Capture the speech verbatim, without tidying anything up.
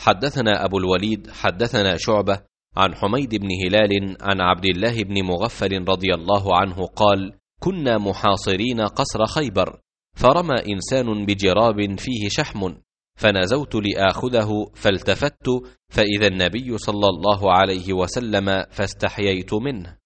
حدثنا أبو الوليد حدثنا شعبة عن حميد بن هلال عن عبد الله بن مغفل رضي الله عنه قال: كنا محاصرين قصر خيبر، فرمى إنسان بجراب فيه شحم، فنزوت لآخذه، فالتفت فإذا النبي صلى الله عليه وسلم، فاستحييت منه.